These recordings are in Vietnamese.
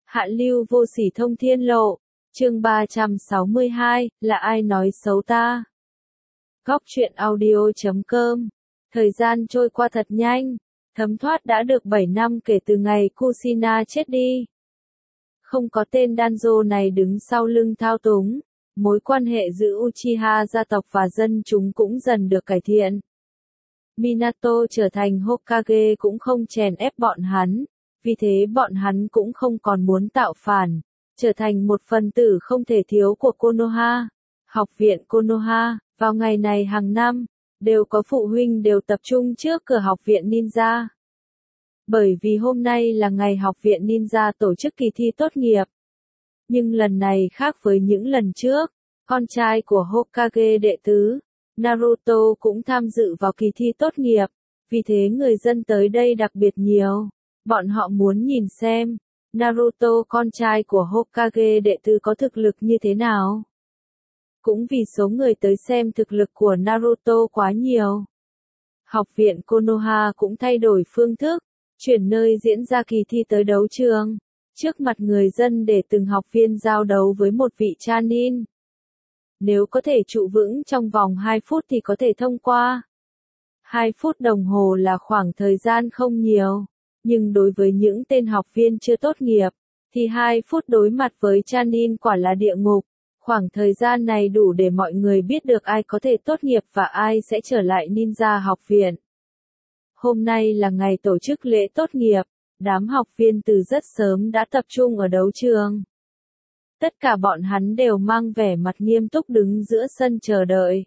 Hạ lưu vô sỉ thông thiên lộ, chương 362, là ai nói xấu ta? Góc truyện audio.com. Thời gian trôi qua thật nhanh, thấm thoát đã được 7 năm kể từ ngày Kushina chết đi. Không có tên Danzo này đứng sau lưng thao túng, mối quan hệ giữa Uchiha gia tộc và dân chúng cũng dần được cải thiện. Minato trở thành Hokage cũng không chèn ép bọn hắn, vì thế bọn hắn cũng không còn muốn tạo phản, trở thành một phần tử không thể thiếu của Konoha. Học viện Konoha, vào ngày này hàng năm, đều có phụ huynh đều tập trung trước cửa học viện ninja. Bởi vì hôm nay là ngày học viện ninja tổ chức kỳ thi tốt nghiệp. Nhưng lần này khác với những lần trước, con trai của Hokage đệ tứ, Naruto cũng tham dự vào kỳ thi tốt nghiệp, vì thế người dân tới đây đặc biệt nhiều. Bọn họ muốn nhìn xem, Naruto con trai của Hokage đệ tứ có thực lực như thế nào. Cũng vì số người tới xem thực lực của Naruto quá nhiều. Học viện Konoha cũng thay đổi phương thức, chuyển nơi diễn ra kỳ thi tới đấu trường, trước mặt người dân để từng học viên giao đấu với một vị Chunin. Nếu có thể trụ vững trong vòng 2 phút thì có thể thông qua. 2 phút đồng hồ là khoảng thời gian không nhiều, nhưng đối với những tên học viên chưa tốt nghiệp, thì 2 phút đối mặt với Chunin quả là địa ngục. Khoảng thời gian này đủ để mọi người biết được ai có thể tốt nghiệp và ai sẽ trở lại ninja học viện. Hôm nay là ngày tổ chức lễ tốt nghiệp, đám học viên từ rất sớm đã tập trung ở đấu trường. Tất cả bọn hắn đều mang vẻ mặt nghiêm túc đứng giữa sân chờ đợi.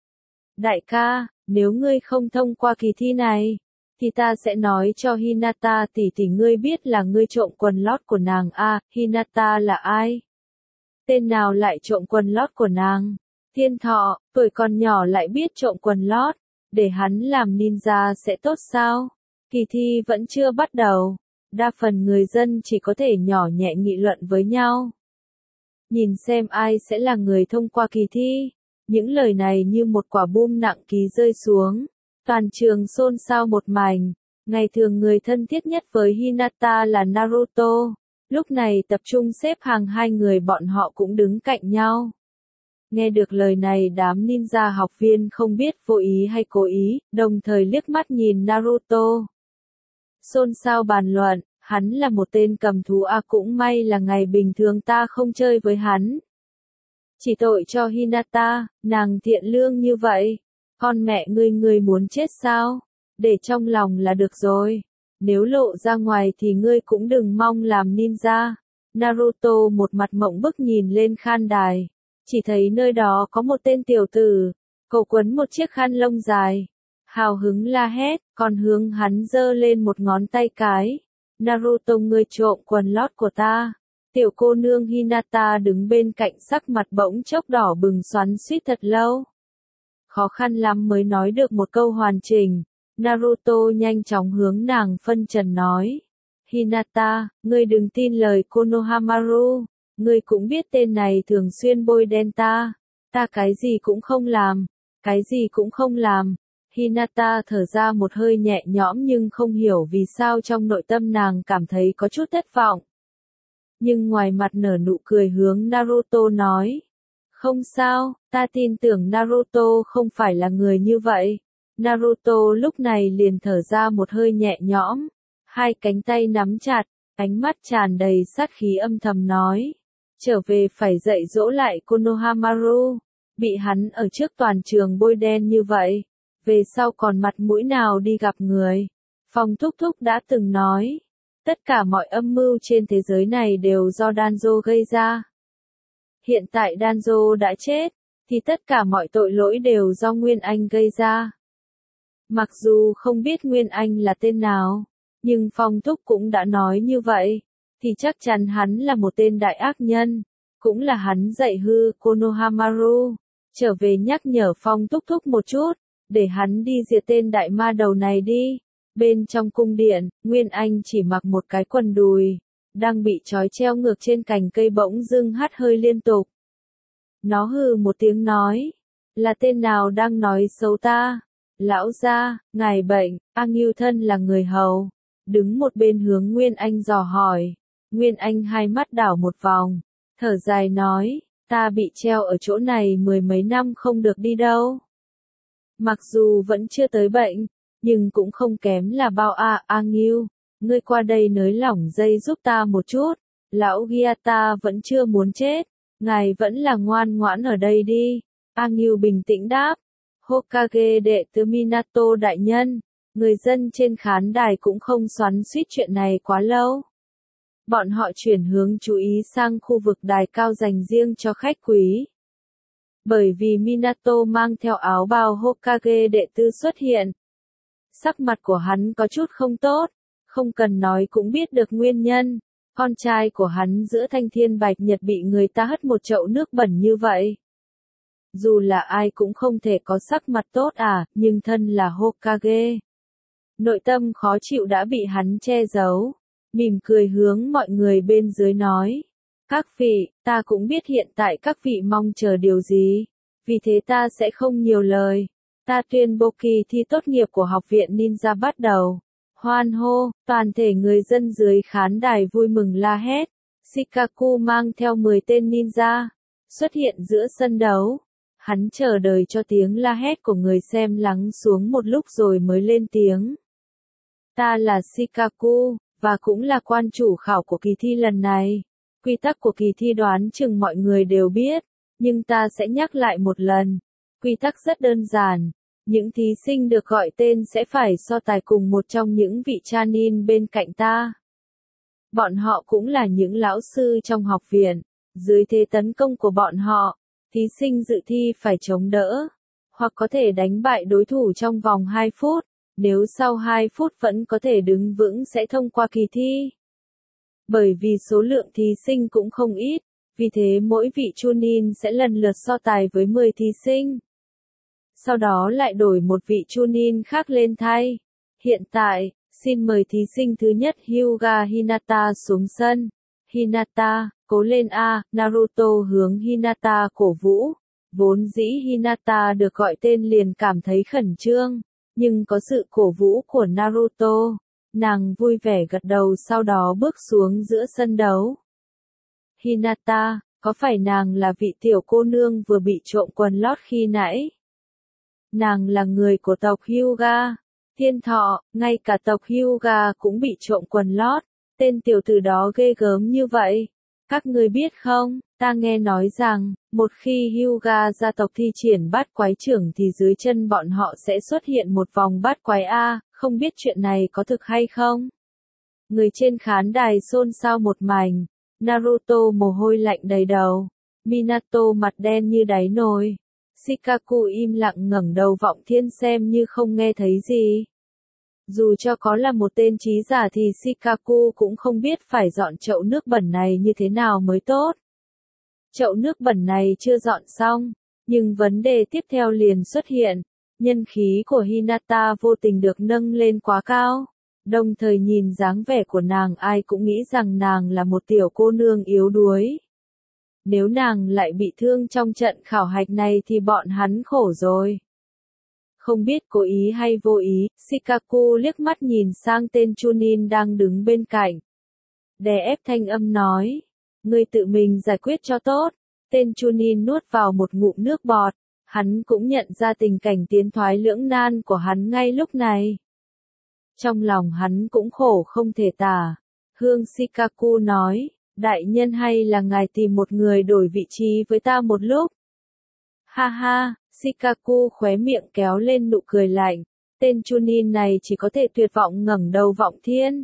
Đại ca, nếu ngươi không thông qua kỳ thi này, thì ta sẽ nói cho Hinata tỷ tỷ ngươi biết là ngươi trộm quần lót của nàng à. Hinata là ai? Tên nào lại trộm quần lót của nàng? Thiên Thọ, tuổi còn nhỏ lại biết trộm quần lót, để hắn làm ninja sẽ tốt sao? Kỳ thi vẫn chưa bắt đầu, đa phần người dân chỉ có thể nhỏ nhẹ nghị luận với nhau. Nhìn xem ai sẽ là người thông qua kỳ thi. Những lời này như một quả bom nặng ký rơi xuống. Toàn trường xôn xao một mảnh. Ngày thường người thân thiết nhất với Hinata là Naruto. Lúc này tập trung xếp hàng hai người bọn họ cũng đứng cạnh nhau. Nghe được lời này đám ninja học viên không biết vô ý hay cố ý, đồng thời liếc mắt nhìn Naruto. Xôn xao bàn luận, hắn là một tên cầm thú à, cũng may là ngày bình thường ta không chơi với hắn. Chỉ tội cho Hinata, nàng thiện lương như vậy. Con mẹ ngươi muốn chết sao? Để trong lòng là được rồi. Nếu lộ ra ngoài thì ngươi cũng đừng mong làm ninja. Naruto một mặt mộng bức nhìn lên khan đài. Chỉ thấy nơi đó có một tên tiểu tử. Cậu quấn một chiếc khăn lông dài. Hào hứng la hét, còn hướng hắn giơ lên một ngón tay cái. Naruto, ngươi trộm quần lót của ta. Tiểu cô nương Hinata đứng bên cạnh sắc mặt bỗng chốc đỏ bừng xoắn xuýt thật lâu. Khó khăn lắm mới nói được một câu hoàn chỉnh. Naruto nhanh chóng hướng nàng phân trần nói. Hinata, ngươi đừng tin lời Konohamaru. Ngươi cũng biết tên này thường xuyên bôi đen ta. Ta cái gì cũng không làm. Cái gì cũng không làm. Hinata thở ra một hơi nhẹ nhõm nhưng không hiểu vì sao trong nội tâm nàng cảm thấy có chút thất vọng. Nhưng ngoài mặt nở nụ cười hướng Naruto nói. Không sao, ta tin tưởng Naruto không phải là người như vậy. Naruto lúc này liền thở ra một hơi nhẹ nhõm. Hai cánh tay nắm chặt, ánh mắt tràn đầy sát khí âm thầm nói. Trở về phải dạy dỗ lại Konohamaru. Bị hắn ở trước toàn trường bôi đen như vậy. Về sau còn mặt mũi nào đi gặp người. Phong Thúc Thúc đã từng nói. Tất cả mọi âm mưu trên thế giới này đều do Danzo gây ra. Hiện tại Danzo đã chết, thì tất cả mọi tội lỗi đều do Nguyên Anh gây ra. Mặc dù không biết Nguyên Anh là tên nào, nhưng Phong Thúc cũng đã nói như vậy, thì chắc chắn hắn là một tên đại ác nhân, cũng là hắn dạy hư Konohamaru. Trở về nhắc nhở Phong Thúc Thúc một chút, để hắn đi diệt tên đại ma đầu này đi. Bên trong cung điện, Nguyên Anh chỉ mặc một cái quần đùi, đang bị trói treo ngược trên cành cây bỗng dưng hắt hơi liên tục. Nó hừ một tiếng nói, là tên nào đang nói xấu ta? Lão gia, ngài bệnh, A Ngưu Thân là người hầu, đứng một bên hướng Nguyên Anh dò hỏi. Nguyên Anh hai mắt đảo một vòng, thở dài nói, ta bị treo ở chỗ này mười mấy năm không được đi đâu. Mặc dù vẫn chưa tới bệnh, nhưng cũng không kém là bao A Ngưu, ngươi qua đây nới lỏng dây giúp ta một chút, lão Gyata vẫn chưa muốn chết, ngài vẫn là ngoan ngoãn ở đây đi. A Ngưu bình tĩnh đáp, Hokage đệ tứ Minato đại nhân, người dân trên khán đài cũng không xoắn xuýt chuyện này quá lâu. Bọn họ chuyển hướng chú ý sang khu vực đài cao dành riêng cho khách quý. Bởi vì Minato mang theo áo bào Hokage đệ tư xuất hiện. Sắc mặt của hắn có chút không tốt, không cần nói cũng biết được nguyên nhân. Con trai của hắn giữa thanh thiên bạch nhật bị người ta hất một chậu nước bẩn như vậy. Dù là ai cũng không thể có sắc mặt tốt nhưng thân là Hokage. Nội tâm khó chịu đã bị hắn che giấu. Mỉm cười hướng mọi người bên dưới nói. Các vị, ta cũng biết hiện tại các vị mong chờ điều gì. Vì thế ta sẽ không nhiều lời. Ta tuyên bố kỳ thi tốt nghiệp của học viện ninja bắt đầu. Hoan hô, toàn thể người dân dưới khán đài vui mừng la hét. Shikaku mang theo 10 tên ninja, xuất hiện giữa sân đấu. Hắn chờ đợi cho tiếng la hét của người xem lắng xuống một lúc rồi mới lên tiếng. Ta là Shikaku, và cũng là quan chủ khảo của kỳ thi lần này. Quy tắc của kỳ thi đoán chừng mọi người đều biết, nhưng ta sẽ nhắc lại một lần. Quy tắc rất đơn giản. Những thí sinh được gọi tên sẽ phải so tài cùng một trong những vị Chunin bên cạnh ta. Bọn họ cũng là những lão sư trong học viện. Dưới thế tấn công của bọn họ, thí sinh dự thi phải chống đỡ, hoặc có thể đánh bại đối thủ trong vòng 2 phút. Nếu sau 2 phút vẫn có thể đứng vững sẽ thông qua kỳ thi. Bởi vì số lượng thí sinh cũng không ít, vì thế mỗi vị Chunin sẽ lần lượt so tài với 10 thí sinh. Sau đó lại đổi một vị Chunin khác lên thay. Hiện tại, xin mời thí sinh thứ nhất Hyuga Hinata xuống sân. Hinata, cố lên a, Naruto hướng Hinata cổ vũ. Vốn dĩ Hinata được gọi tên liền cảm thấy khẩn trương, nhưng có sự cổ vũ của Naruto, nàng vui vẻ gật đầu sau đó bước xuống giữa sân đấu. Hinata, có phải nàng là vị tiểu cô nương vừa bị trộm quần lót khi nãy? Nàng là người của tộc Hyuga. Thiên Thọ, ngay cả tộc Hyuga cũng bị trộm quần lót. Tên tiểu tử đó ghê gớm như vậy. Các ngươi biết không, ta nghe nói rằng, một khi Hyuga gia tộc thi triển bát quái trưởng thì dưới chân bọn họ sẽ xuất hiện một vòng bát quái không biết chuyện này có thực hay không? Người trên khán đài xôn xao một mảnh. Naruto mồ hôi lạnh đầy đầu. Minato mặt đen như đáy nồi. Shikaku im lặng ngẩng đầu vọng thiên xem như không nghe thấy gì. Dù cho có là một tên trí giả thì Shikaku cũng không biết phải dọn chậu nước bẩn này như thế nào mới tốt. Chậu nước bẩn này chưa dọn xong, nhưng vấn đề tiếp theo liền xuất hiện. Nhân khí của Hinata vô tình được nâng lên quá cao. Đồng thời nhìn dáng vẻ của nàng ai cũng nghĩ rằng nàng là một tiểu cô nương yếu đuối. Nếu nàng lại bị thương trong trận khảo hạch này thì bọn hắn khổ rồi. Không biết cố ý hay vô ý, Shikaku liếc mắt nhìn sang tên Chunin đang đứng bên cạnh. Đè ép thanh âm nói, ngươi tự mình giải quyết cho tốt. Tên Chunin nuốt vào một ngụm nước bọt, hắn cũng nhận ra tình cảnh tiến thoái lưỡng nan của hắn ngay lúc này. Trong lòng hắn cũng khổ không thể tả. Hương Shikaku nói, đại nhân hay là ngài tìm một người đổi vị trí với ta một lúc? Ha ha, Shikaku khóe miệng kéo lên nụ cười lạnh, tên Chunin này chỉ có thể tuyệt vọng ngẩng đầu vọng thiên.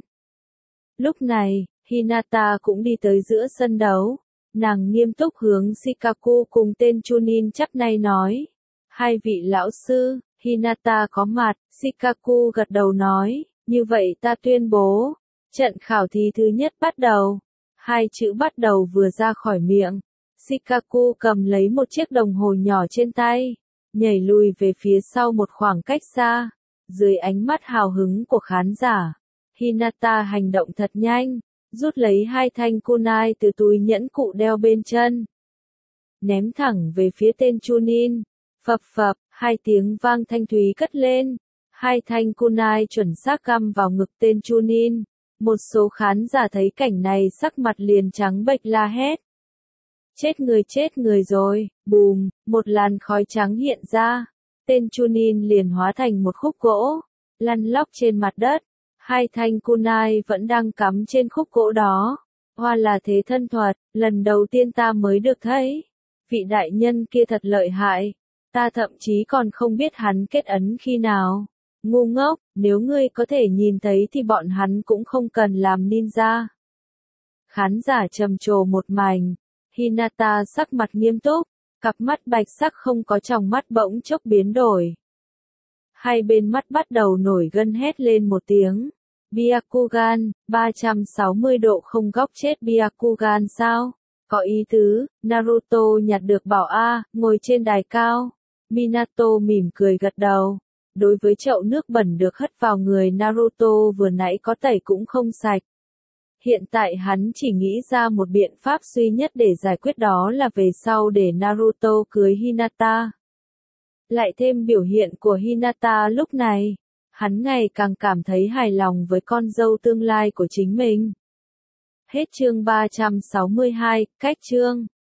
Lúc này, Hinata cũng đi tới giữa sân đấu, nàng nghiêm túc hướng Shikaku cùng tên Chunin chắp tay nói. Hai vị lão sư, Hinata có mặt, Shikaku gật đầu nói, như vậy ta tuyên bố, trận khảo thí thứ nhất bắt đầu. Hai chữ bắt đầu vừa ra khỏi miệng. Shikaku cầm lấy một chiếc đồng hồ nhỏ trên tay, nhảy lùi về phía sau một khoảng cách xa. Dưới ánh mắt hào hứng của khán giả, Hinata hành động thật nhanh, rút lấy 2 thanh kunai từ túi nhẫn cụ đeo bên chân. Ném thẳng về phía tên Chunin. Phập phập, 2 tiếng vang thanh thúy cất lên. 2 thanh kunai chuẩn xác găm vào ngực tên Chunin. Một số khán giả thấy cảnh này sắc mặt liền trắng bệch la hét. Chết người rồi, bùm, một làn khói trắng hiện ra. Tên Chunin liền hóa thành một khúc gỗ, lăn lóc trên mặt đất. Hai thanh kunai vẫn đang cắm trên khúc gỗ đó. Hoa là thế thân thuật, lần đầu tiên ta mới được thấy. Vị đại nhân kia thật lợi hại. Ta thậm chí còn không biết hắn kết ấn khi nào. Ngu ngốc, nếu ngươi có thể nhìn thấy thì bọn hắn cũng không cần làm ninja. Khán giả trầm trồ một mảnh. Hinata sắc mặt nghiêm túc, cặp mắt bạch sắc không có tròng mắt bỗng chốc biến đổi. Hai bên mắt bắt đầu nổi gân hét lên một tiếng. Byakugan, 360 độ không góc chết Byakugan sao? Có ý tứ, Naruto nhặt được bảo A, ngồi trên đài cao. Minato mỉm cười gật đầu. Đối với chậu nước bẩn được hất vào người Naruto vừa nãy có tẩy cũng không sạch. Hiện tại hắn chỉ nghĩ ra một biện pháp duy nhất để giải quyết đó là về sau để Naruto cưới Hinata. Lại thêm biểu hiện của Hinata lúc này, hắn ngày càng cảm thấy hài lòng với con dâu tương lai của chính mình. Hết chương 362, cách chương.